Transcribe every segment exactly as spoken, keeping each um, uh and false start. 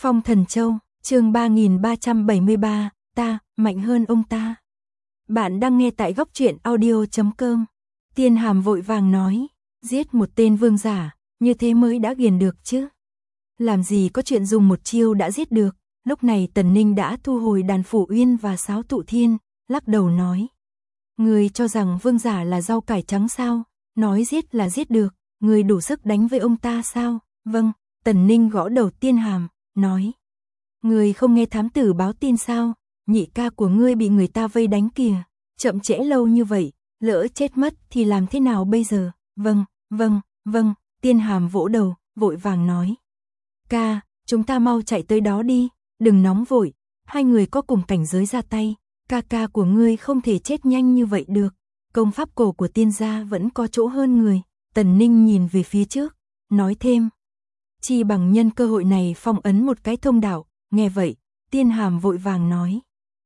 Phong Thần Châu, chương ba nghìn ba trăm bảy mươi ba, ta, mạnh hơn ông ta. Bạn đang nghe tại góc truyện audio chấm com. Tiên Hàm vội vàng nói, giết một tên vương giả, như thế mới đã ghiền được chứ. Làm gì có chuyện dùng một chiêu đã giết được. Lúc này Tần Ninh đã thu hồi đàn Phủ Uyên và Sáo Tụ Thiên, lắc đầu nói. Người cho rằng vương giả là rau cải trắng sao, nói giết là giết được, người đủ sức đánh với ông ta sao? Vâng, Tần Ninh gõ đầu Tiên Hàm, nói. Người không nghe thám tử báo tin sao, nhị ca của ngươi bị người ta vây đánh kìa, chậm trễ lâu như vậy, lỡ chết mất thì làm thế nào bây giờ? Vâng, vâng, vâng, Tiên Hàm vỗ đầu, vội vàng nói. Ca, chúng ta mau chạy tới đó đi, đừng nóng vội, hai người có cùng cảnh giới ra tay, ca ca của ngươi không thể chết nhanh như vậy được, công pháp cổ của tiên gia vẫn có chỗ hơn người. Tần Ninh nhìn về phía trước, nói thêm. Chi bằng nhân cơ hội này phong ấn một cái thông đạo, nghe vậy, Tiên Hàm vội vàng nói.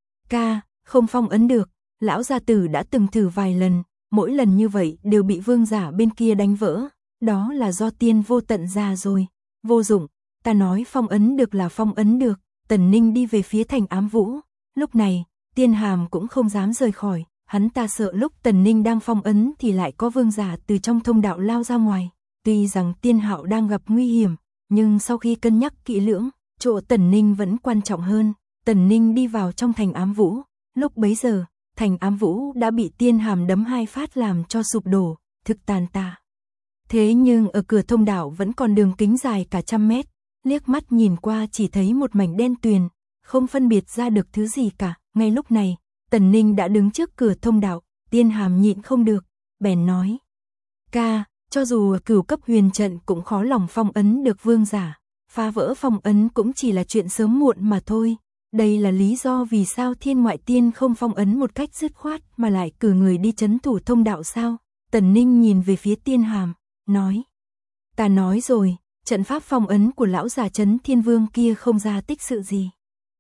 Ca, không phong ấn được, lão gia tử đã từng thử vài lần, mỗi lần như vậy đều bị vương giả bên kia đánh vỡ, đó là do tiên vô tận ra rồi, vô dụng, ta nói phong ấn được là phong ấn được. Tần Ninh đi về phía thành Ám Vũ, lúc này, Tiên Hàm cũng không dám rời khỏi, hắn ta sợ lúc Tần Ninh đang phong ấn thì lại có vương giả từ trong thông đạo lao ra ngoài, tuy rằng Tiên Hạo đang gặp nguy hiểm, nhưng sau khi cân nhắc kỹ lưỡng, chỗ Tần Ninh vẫn quan trọng hơn. Tần Ninh đi vào trong thành Ám Vũ, lúc bấy giờ, thành Ám Vũ đã bị Tiên Hàm đấm hai phát làm cho sụp đổ, thực tàn tạ. Thế nhưng ở cửa thông đạo vẫn còn đường kính dài cả trăm mét, liếc mắt nhìn qua chỉ thấy một mảnh đen tuyền, không phân biệt ra được thứ gì cả. Ngay lúc này, Tần Ninh đã đứng trước cửa thông đạo, Tiên Hàm nhịn không được, bèn nói. Ca, cho dù cửu cấp huyền trận cũng khó lòng phong ấn được vương giả, phá vỡ phong ấn cũng chỉ là chuyện sớm muộn mà thôi. Đây là lý do vì sao Thiên Ngoại Tiên không phong ấn một cách dứt khoát mà lại cử người đi trấn thủ thông đạo sao? Tần Ninh nhìn về phía Tiên Hàm, nói. Ta nói rồi, trận pháp phong ấn của lão già Trấn Thiên Vương kia không ra tích sự gì.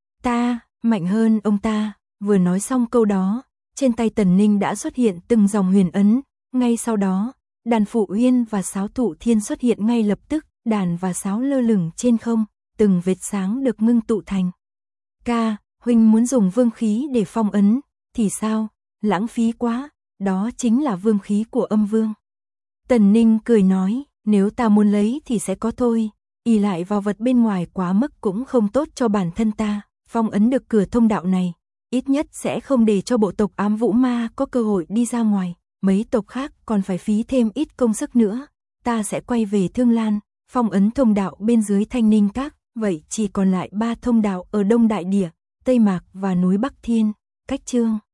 Ta, mạnh hơn ông ta. Vừa nói xong câu đó, trên tay Tần Ninh đã xuất hiện từng dòng huyền ấn, ngay sau đó, đàn Phủ Uyên và Sáo Tụ Thiên xuất hiện ngay lập tức, đàn và sáo lơ lửng trên không, từng vệt sáng được ngưng tụ thành. Ca, huynh muốn dùng vương khí để phong ấn, thì sao? Lãng phí quá, đó chính là vương khí của âm vương. Tần Ninh cười nói, nếu ta muốn lấy thì sẽ có thôi, ỷ lại vào vật bên ngoài quá mức cũng không tốt cho bản thân ta, phong ấn được cửa thông đạo này, ít nhất sẽ không để cho bộ tộc Ám Vũ Ma có cơ hội đi ra ngoài, mấy tộc khác còn phải phí thêm ít công sức nữa, ta sẽ quay về Thương Lan, phong ấn thông đạo bên dưới Thanh Ninh Các, vậy chỉ còn lại ba thông đạo ở Đông Đại Địa, Tây Mạc và núi Bắc Thiên, cách chương.